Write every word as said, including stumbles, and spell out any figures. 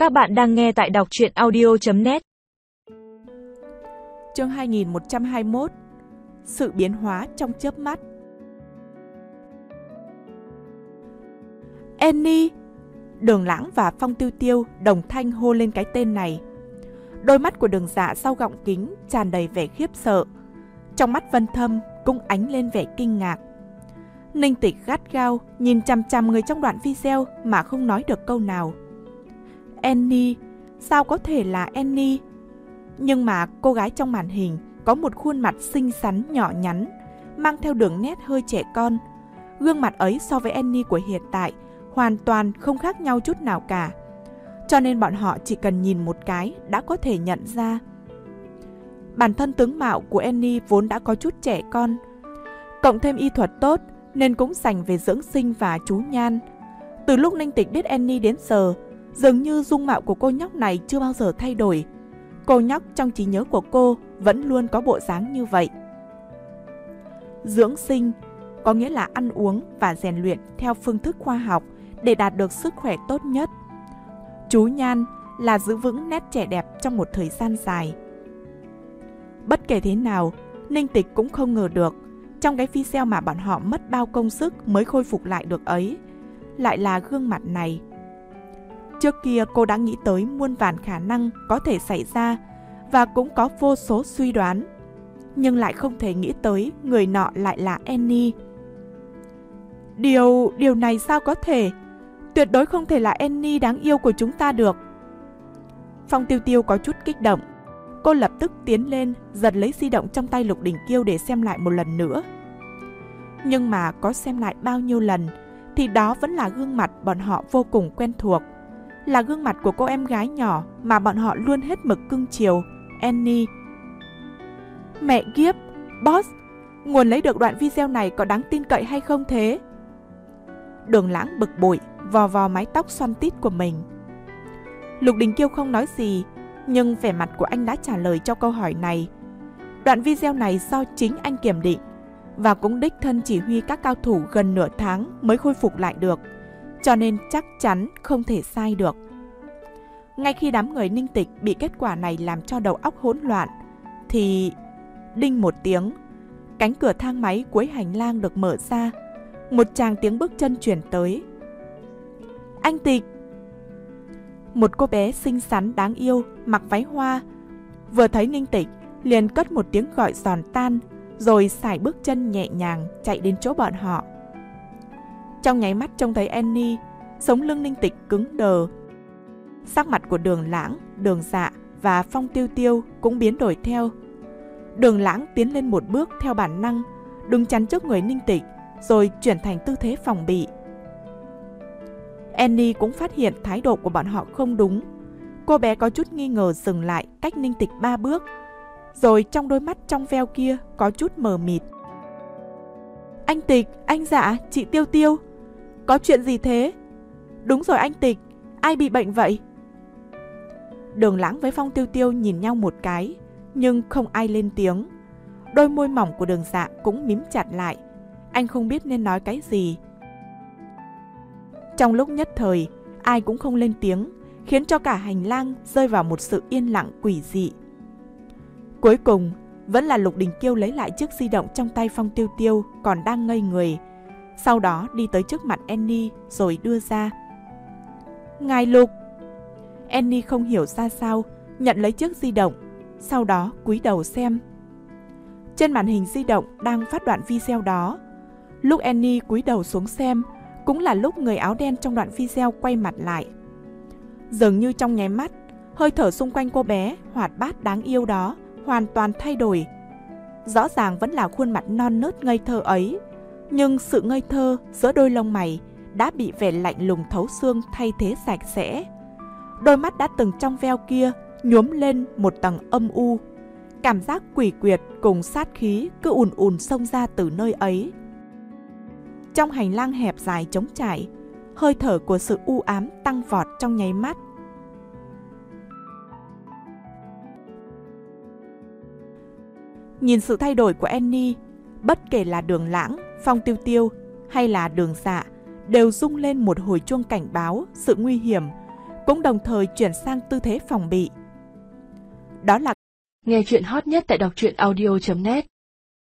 Các bạn đang nghe tại đọc truyện audio chấm net. Chương hai nghìn một trăm hai mươi mốt. Sự biến hóa trong chớp mắt. Annie! Đường Lãng và Phong Tiêu Tiêu đồng thanh hô lên cái tên này. Đôi mắt của Đường Dạ sau gọng kính tràn đầy vẻ khiếp sợ. Trong mắt Vân Thâm cũng ánh lên vẻ kinh ngạc. Ninh Tịch gắt gao nhìn chằm chằm người trong đoạn video mà không nói được câu nào. Annie, sao có thể là Annie? Nhưng mà cô gái trong màn hình có một khuôn mặt xinh xắn nhỏ nhắn, mang theo đường nét hơi trẻ con. Gương mặt ấy so với Annie của hiện tại hoàn toàn không khác nhau chút nào cả. Cho nên bọn họ chỉ cần nhìn một cái đã có thể nhận ra. Bản thân tướng mạo của Annie vốn đã có chút trẻ con, cộng thêm y thuật tốt nên cũng dành về dưỡng sinh và chú nhan. Từ lúc Ninh Tịch biết Annie đến giờ, dường như dung mạo của cô nhóc này chưa bao giờ thay đổi. Cô nhóc trong trí nhớ của cô vẫn luôn có bộ dáng như vậy. Dưỡng sinh có nghĩa là ăn uống và rèn luyện theo phương thức khoa học để đạt được sức khỏe tốt nhất. Chú nhan là giữ vững nét trẻ đẹp trong một thời gian dài. Bất kể thế nào, Ninh Tịch cũng không ngờ được trong cái video mà bọn họ mất bao công sức mới khôi phục lại được ấy, lại là gương mặt này. Trước kia cô đã nghĩ tới muôn vàn khả năng có thể xảy ra và cũng có vô số suy đoán, nhưng lại không thể nghĩ tới người nọ lại là Annie. Điều, điều này sao có thể? Tuyệt đối không thể là Annie đáng yêu của chúng ta được. Phong Tiêu Tiêu có chút kích động. Cô lập tức tiến lên giật lấy di động trong tay Lục Đình Kiêu để xem lại một lần nữa. Nhưng mà có xem lại bao nhiêu lần thì đó vẫn là gương mặt bọn họ vô cùng quen thuộc. Là gương mặt của cô em gái nhỏ mà bọn họ luôn hết mực cưng chiều, Annie. Mẹ kiếp, boss, nguồn lấy được đoạn video này có đáng tin cậy hay không thế? Đường Lãng bực bội, vò vò mái tóc xoăn tít của mình. Lục Đình Kiêu không nói gì, nhưng vẻ mặt của anh đã trả lời cho câu hỏi này. Đoạn video này do chính anh kiểm định, và cũng đích thân chỉ huy các cao thủ gần nửa tháng mới khôi phục lại được, cho nên chắc chắn không thể sai được. Ngay khi đám người Ninh Tịch bị kết quả này làm cho đầu óc hỗn loạn, thì đinh một tiếng, cánh cửa thang máy cuối hành lang được mở ra, một tràng tiếng bước chân chuyển tới. Anh Tịch! Một cô bé xinh xắn đáng yêu, mặc váy hoa, vừa thấy Ninh Tịch liền cất một tiếng gọi giòn tan, rồi sải bước chân nhẹ nhàng chạy đến chỗ bọn họ. Trong nháy mắt trông thấy Annie, sống lưng Ninh Tịch cứng đờ. Sắc mặt của Đường Lãng, Đường Dạ và Phong Tiêu Tiêu cũng biến đổi theo. Đường Lãng tiến lên một bước theo bản năng, đứng chắn trước người Ninh Tịch, rồi chuyển thành tư thế phòng bị. Annie cũng phát hiện thái độ của bọn họ không đúng. Cô bé có chút nghi ngờ dừng lại cách Ninh Tịch ba bước, rồi trong đôi mắt trong veo kia có chút mờ mịt. Anh Tịch, anh Dạ, chị Tiêu Tiêu, có chuyện gì thế? Đúng rồi anh Tịch, ai bị bệnh vậy? Đường Lãng với Phong Tiêu Tiêu nhìn nhau một cái, nhưng không ai lên tiếng. Đôi môi mỏng của Đường Dạ cũng mím chặt lại, anh không biết nên nói cái gì. Trong lúc nhất thời, ai cũng không lên tiếng, khiến cho cả hành lang rơi vào một sự yên lặng quỷ dị. Cuối cùng, vẫn là Lục Đình Kiêu lấy lại chiếc di động trong tay Phong Tiêu Tiêu còn đang ngây người. Sau đó đi tới trước mặt Annie rồi đưa ra. Ngài Lục! Annie không hiểu ra sao, nhận lấy chiếc di động, sau đó cúi đầu xem. Trên màn hình di động đang phát đoạn video đó. Lúc Annie cúi đầu xuống xem, cũng là lúc người áo đen trong đoạn video quay mặt lại. Dường như trong nháy mắt, hơi thở xung quanh cô bé hoạt bát đáng yêu đó hoàn toàn thay đổi. Rõ ràng vẫn là khuôn mặt non nớt ngây thơ ấy, nhưng sự ngây thơ giữa đôi lông mày đã bị vẻ lạnh lùng thấu xương thay thế sạch sẽ. Đôi mắt đã từng trong veo kia nhuốm lên một tầng âm u. Cảm giác quỷ quyệt cùng sát khí cứ ùn ùn xông ra từ nơi ấy. Trong hành lang hẹp dài trống trải, hơi thở của sự u ám tăng vọt trong nháy mắt. Nhìn sự thay đổi của Annie, bất kể là Đường Lãng, Phong Tiêu Tiêu hay là Đường Dạ đều rung lên một hồi chuông cảnh báo sự nguy hiểm cũng đồng thời chuyển sang tư thế phòng bị. Đó là nghe chuyện hot nhất tại đọc truyện audio chấm net.